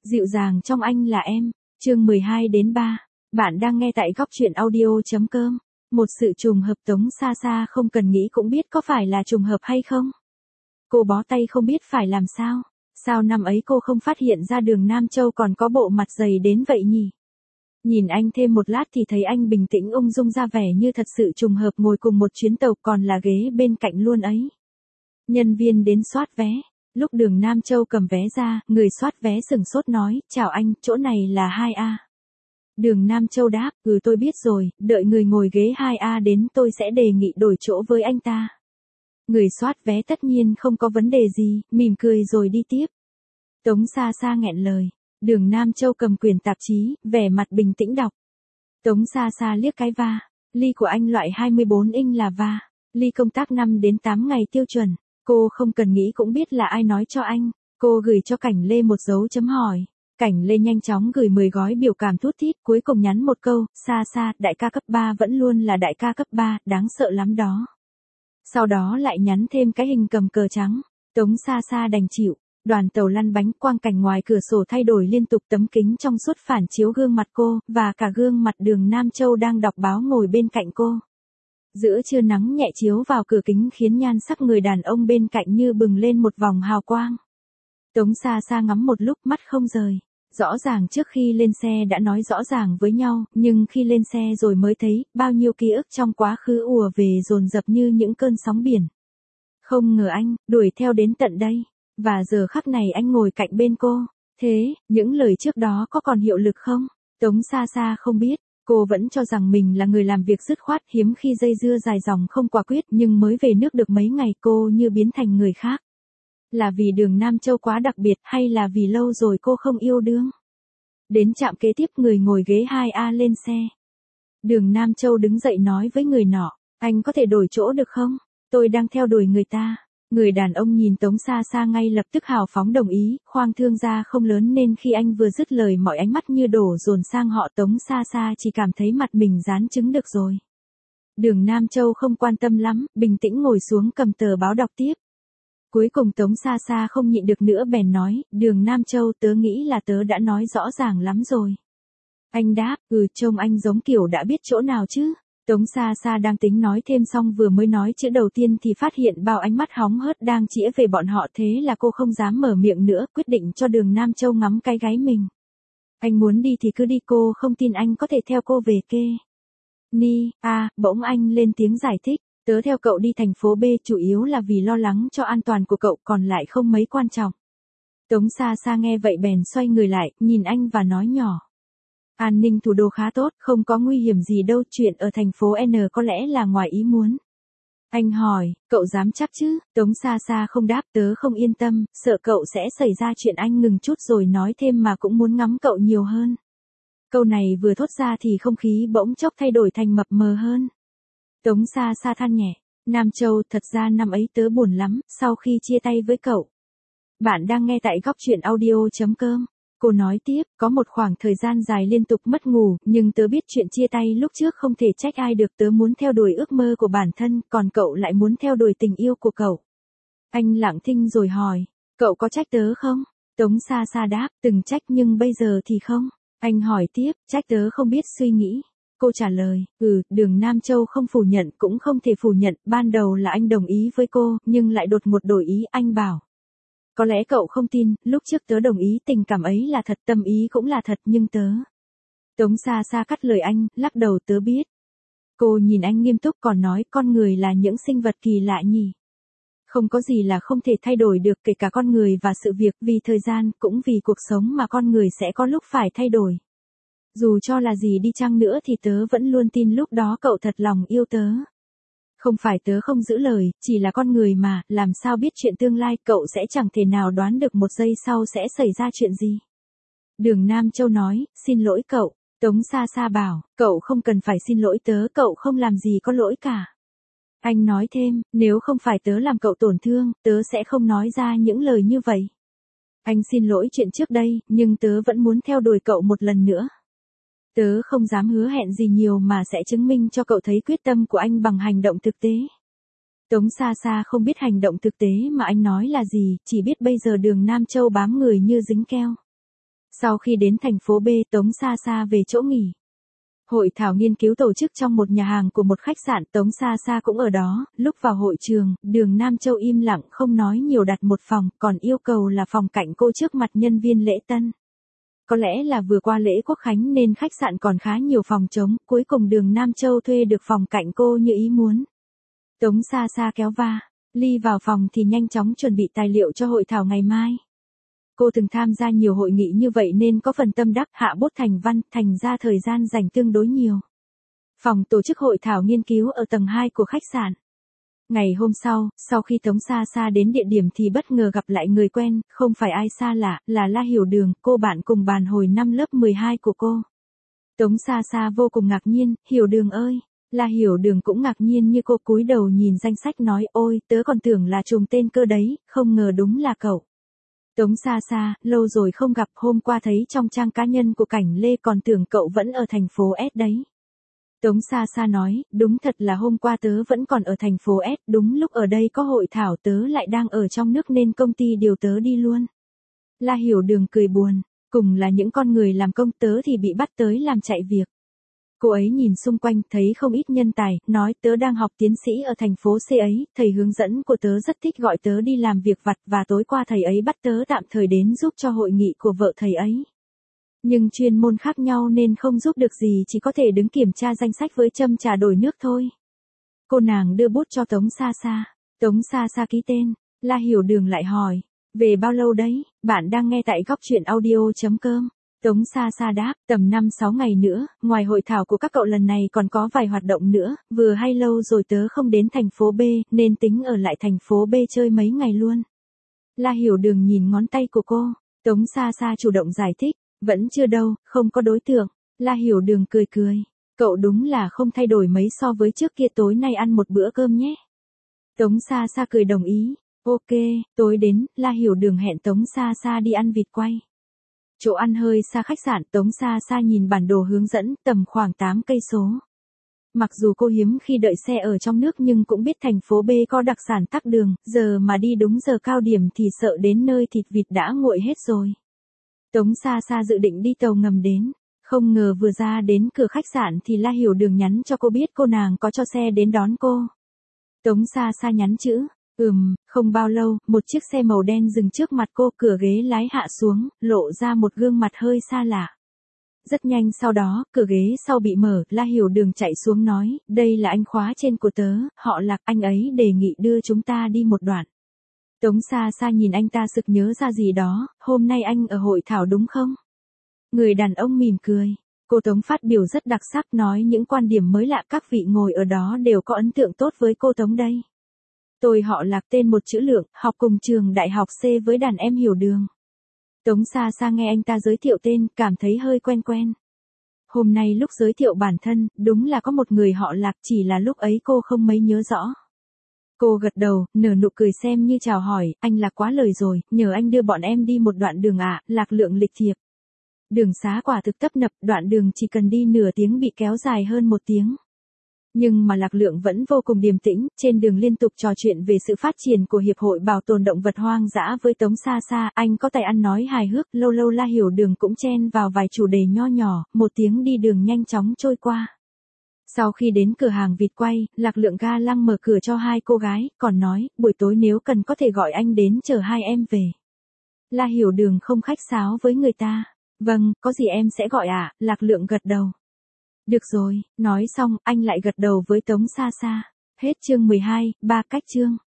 Dịu dàng trong anh là em, chương 12 đến 3. Bạn đang nghe tại góc truyện audio.com. Một sự trùng hợp Tống Sa Sa không cần nghĩ cũng biết có phải là trùng hợp hay không. Cô bó tay không biết phải làm sao. Sao năm ấy cô không phát hiện ra Đường Nam Châu còn có bộ mặt dày đến vậy nhỉ? Nhìn anh thêm một lát thì thấy anh bình tĩnh ung dung ra vẻ như thật sự trùng hợp ngồi cùng một chuyến tàu còn là ghế bên cạnh luôn ấy. Nhân viên đến soát vé. Lúc Đường Nam Châu cầm vé ra, người soát vé sửng sốt nói, chào anh, chỗ này là 2A. Đường Nam Châu đáp, tôi biết rồi, đợi người ngồi ghế 2A đến tôi sẽ đề nghị đổi chỗ với anh ta. Người soát vé tất nhiên không có vấn đề gì, mỉm cười rồi đi tiếp. Tống Sa Sa nghẹn lời. Đường Nam Châu cầm quyển tạp chí, vẻ mặt bình tĩnh đọc. Tống Sa Sa liếc cái va. Ly của anh loại 24 inch là va. Ly công tác 5 đến 8 ngày tiêu chuẩn. Cô không cần nghĩ cũng biết là ai nói cho anh. Cô gửi cho Cảnh Lê một dấu chấm hỏi. Cảnh Lê nhanh chóng gửi 10 gói biểu cảm thút thít, cuối cùng nhắn một câu, Sa Sa, đại ca cấp 3 vẫn luôn là đại ca cấp 3, đáng sợ lắm đó. Sau đó lại nhắn thêm cái hình cầm cờ trắng. Tống Sa Sa đành chịu. Đoàn tàu lăn bánh, quang cảnh ngoài cửa sổ thay đổi liên tục, tấm kính trong suốt phản chiếu gương mặt cô, và cả gương mặt Đường Nam Châu đang đọc báo ngồi bên cạnh cô. Giữa trưa nắng nhẹ chiếu vào cửa kính khiến nhan sắc người đàn ông bên cạnh như bừng lên một vòng hào quang. Tống Sa Sa ngắm một lúc mắt không rời. Rõ ràng trước khi lên xe đã nói rõ ràng với nhau, nhưng khi lên xe rồi mới thấy, bao nhiêu ký ức trong quá khứ ùa về dồn dập như những cơn sóng biển. Không ngờ anh, đuổi theo đến tận đây. Và giờ khắc này anh ngồi cạnh bên cô. Thế, những lời trước đó có còn hiệu lực không? Tống Sa Sa không biết. Cô vẫn cho rằng mình là người làm việc dứt khoát, hiếm khi dây dưa dài dòng không quả quyết, nhưng mới về nước được mấy ngày cô như biến thành người khác. Là vì Đường Nam Châu quá đặc biệt hay là vì lâu rồi cô không yêu đương? Đến trạm kế tiếp người ngồi ghế 2A lên xe. Đường Nam Châu đứng dậy nói với người nọ, anh có thể đổi chỗ được không? Tôi đang theo đuổi người ta. Người đàn ông nhìn Tống Sa Sa ngay lập tức hào phóng đồng ý, khoang thương gia không lớn nên khi anh vừa dứt lời mọi ánh mắt như đổ dồn sang họ. Tống Sa Sa chỉ cảm thấy mặt mình dán trứng được rồi. Đường Nam Châu không quan tâm lắm, bình tĩnh ngồi xuống cầm tờ báo đọc tiếp. Cuối cùng Tống Sa Sa không nhịn được nữa bèn nói, Đường Nam Châu, tớ nghĩ là tớ đã nói rõ ràng lắm rồi. Anh đáp, trông anh giống kiểu đã biết chỗ nào chứ. Tống Sa Sa đang tính nói thêm xong vừa mới nói chữ đầu tiên thì phát hiện bao ánh mắt hóng hớt đang chĩa về bọn họ, thế là cô không dám mở miệng nữa, quyết định cho Đường Nam Châu ngắm cái gáy mình. Anh muốn đi thì cứ đi, cô không tin anh có thể theo cô về kê. Bỗng anh lên tiếng giải thích, tớ theo cậu đi thành phố B chủ yếu là vì lo lắng cho an toàn của cậu, còn lại không mấy quan trọng. Tống Sa Sa nghe vậy bèn xoay người lại, nhìn anh và nói nhỏ. An ninh thủ đô khá tốt, không có nguy hiểm gì đâu, chuyện ở thành phố N có lẽ là ngoài ý muốn. Anh hỏi, cậu dám chắc chứ? Tống Sa Sa không đáp, tớ không yên tâm, sợ cậu sẽ xảy ra chuyện. Anh ngừng chút rồi nói thêm, mà cũng muốn ngắm cậu nhiều hơn. Câu này vừa thốt ra thì không khí bỗng chốc thay đổi thành mập mờ hơn. Tống Sa Sa than nhẹ, Nam Châu, thật ra năm ấy tớ buồn lắm, sau khi chia tay với cậu. Bạn đang nghe tại góc truyện audio.com. Cô nói tiếp, có một khoảng thời gian dài liên tục mất ngủ, nhưng tớ biết chuyện chia tay lúc trước không thể trách ai được, tớ muốn theo đuổi ước mơ của bản thân, còn cậu lại muốn theo đuổi tình yêu của cậu. Anh lặng thinh rồi hỏi, cậu có trách tớ không? Tống Sa Sa đáp, từng trách nhưng bây giờ thì không. Anh hỏi tiếp, trách tớ không biết suy nghĩ. Cô trả lời, Đường Nam Châu không phủ nhận cũng không thể phủ nhận, ban đầu là anh đồng ý với cô, nhưng lại đột ngột đổi ý. Anh bảo, có lẽ cậu không tin, lúc trước tớ đồng ý, tình cảm ấy là thật, tâm ý cũng là thật, nhưng tớ. Tống Sa Sa cắt lời anh, lắc đầu, tớ biết. Cô nhìn anh nghiêm túc còn nói, con người là những sinh vật kỳ lạ nhỉ. Không có gì là không thể thay đổi được, kể cả con người và sự việc, vì thời gian, cũng vì cuộc sống mà con người sẽ có lúc phải thay đổi. Dù cho là gì đi chăng nữa thì tớ vẫn luôn tin lúc đó cậu thật lòng yêu tớ. Không phải tớ không giữ lời, chỉ là con người mà, làm sao biết chuyện tương lai, cậu sẽ chẳng thể nào đoán được một giây sau sẽ xảy ra chuyện gì. Đường Nam Châu nói, xin lỗi cậu. Tống Sa Sa bảo, cậu không cần phải xin lỗi tớ, cậu không làm gì có lỗi cả. Anh nói thêm, nếu không phải tớ làm cậu tổn thương, tớ sẽ không nói ra những lời như vậy. Anh xin lỗi chuyện trước đây, nhưng tớ vẫn muốn theo đuổi cậu một lần nữa. Tớ không dám hứa hẹn gì nhiều mà sẽ chứng minh cho cậu thấy quyết tâm của anh bằng hành động thực tế. Tống Sa Sa không biết hành động thực tế mà anh nói là gì, chỉ biết bây giờ Đường Nam Châu bám người như dính keo. Sau khi đến thành phố B, Tống Sa Sa về chỗ nghỉ. Hội thảo nghiên cứu tổ chức trong một nhà hàng của một khách sạn, Tống Sa Sa cũng ở đó. Lúc vào hội trường, Đường Nam Châu im lặng không nói nhiều, đặt một phòng, còn yêu cầu là phòng cạnh cô trước mặt nhân viên lễ tân. Có lẽ là vừa qua lễ Quốc khánh nên khách sạn còn khá nhiều phòng trống, cuối cùng Đường Nam Châu thuê được phòng cạnh cô như ý muốn. Tống Sa Sa kéo Ly vào phòng thì nhanh chóng chuẩn bị tài liệu cho hội thảo ngày mai. Cô từng tham gia nhiều hội nghị như vậy nên có phần tâm đắc, hạ bút thành văn, thành ra thời gian dành tương đối nhiều. Phòng tổ chức hội thảo nghiên cứu ở tầng 2 của khách sạn. Ngày hôm sau khi Tống Sa Sa đến địa điểm thì bất ngờ gặp lại người quen, không phải ai xa lạ, là La Hiểu Đường, cô bạn cùng bàn hồi năm lớp 12 của cô. Tống Sa Sa vô cùng ngạc nhiên, Hiểu Đường ơi. La Hiểu Đường cũng ngạc nhiên như cô, cúi đầu nhìn danh sách nói, ôi, tớ còn tưởng là trùng tên cơ đấy, không ngờ đúng là cậu. Tống Sa Sa, lâu rồi không gặp, hôm qua thấy trong trang cá nhân của Cảnh Lê còn tưởng cậu vẫn ở thành phố S đấy. Tống Sa Sa nói, đúng thật là hôm qua tớ vẫn còn ở thành phố S, đúng lúc ở đây có hội thảo tớ lại đang ở trong nước nên công ty điều tớ đi luôn. La Hiểu Đường cười buồn, cùng là những con người làm công, tớ thì bị bắt tới làm chạy việc. Cô ấy nhìn xung quanh thấy không ít nhân tài, nói tớ đang học tiến sĩ ở thành phố C ấy, thầy hướng dẫn của tớ rất thích gọi tớ đi làm việc vặt và tối qua thầy ấy bắt tớ tạm thời đến giúp cho hội nghị của vợ thầy ấy. Nhưng chuyên môn khác nhau nên không giúp được gì, chỉ có thể đứng kiểm tra danh sách với châm trà đổi nước thôi. Cô nàng đưa bút cho Tống Sa Sa. Tống Sa Sa ký tên. La Hiểu Đường lại hỏi, về bao lâu đấy, bạn đang nghe tại góc truyện audio.com. Tống Sa Sa đáp, tầm 5-6 ngày nữa, ngoài hội thảo của các cậu lần này còn có vài hoạt động nữa, vừa hay lâu rồi tớ không đến thành phố B, nên tính ở lại thành phố B chơi mấy ngày luôn. La Hiểu Đường nhìn ngón tay của cô, Tống Sa Sa chủ động giải thích, vẫn chưa đâu, không có đối tượng. La Hiểu Đường cười, cậu đúng là không thay đổi mấy so với trước kia, tối nay ăn một bữa cơm nhé. Tống Sa Sa cười đồng ý, ok, tối đến, La Hiểu Đường hẹn Tống Sa Sa đi ăn vịt quay. Chỗ ăn hơi xa khách sạn, Tống Sa Sa nhìn bản đồ hướng dẫn, tầm khoảng 8 cây số. Mặc dù cô hiếm khi đợi xe ở trong nước nhưng cũng biết thành phố B có đặc sản tắc đường, giờ mà đi đúng giờ cao điểm thì sợ đến nơi thịt vịt đã nguội hết rồi. Tống Sa Sa dự định đi tàu ngầm đến, không ngờ vừa ra đến cửa khách sạn thì La Hiểu Đường nhắn cho cô biết cô nàng có cho xe đến đón cô. Tống Sa Sa nhắn chữ, không bao lâu, một chiếc xe màu đen dừng trước mặt cô, cửa ghế lái hạ xuống, lộ ra một gương mặt hơi xa lạ. Rất nhanh sau đó, cửa ghế sau bị mở, La Hiểu Đường chạy xuống nói, đây là anh khóa trên của tớ, họ Lạc, anh ấy đề nghị đưa chúng ta đi một đoạn. Tống Sa Sa nhìn anh ta sực nhớ ra gì đó, hôm nay anh ở hội thảo đúng không? Người đàn ông mỉm cười. Cô Tống phát biểu rất đặc sắc, nói những quan điểm mới lạ, các vị ngồi ở đó đều có ấn tượng tốt với cô Tống đây. Tôi họ Lạc, tên một chữ Lượng, học cùng trường đại học C với đàn em Hiểu Đường. Tống Sa Sa nghe anh ta giới thiệu tên, cảm thấy hơi quen. Hôm nay lúc giới thiệu bản thân, đúng là có một người họ Lạc, chỉ là lúc ấy cô không mấy nhớ rõ. Cô gật đầu, nở nụ cười xem như chào hỏi, anh Lạc quá lời rồi, nhờ anh đưa bọn em đi một đoạn đường ạ. Lạc Lượng lịch thiệp. Đường xá quả thực tấp nập, đoạn đường chỉ cần đi nửa tiếng bị kéo dài hơn 1 tiếng. Nhưng mà Lạc Lượng vẫn vô cùng điềm tĩnh, trên đường liên tục trò chuyện về sự phát triển của Hiệp hội Bảo tồn Động vật Hoang dã với Tống Sa Sa, anh có tài ăn nói hài hước, lâu lâu La Hiểu Đường cũng chen vào vài chủ đề nho nhỏ, 1 tiếng đi đường nhanh chóng trôi qua. Sau khi đến cửa hàng vịt quay, Lạc Lượng ga lăng mở cửa cho 2 cô gái, còn nói, buổi tối nếu cần có thể gọi anh đến chở 2 em về. La Hiểu Đường không khách sáo với người ta. Vâng, có gì em sẽ gọi ạ. Lạc Lượng gật đầu. Được rồi, nói xong, anh lại gật đầu với Tống Sa Sa. Hết chương 12, 3 cách chương.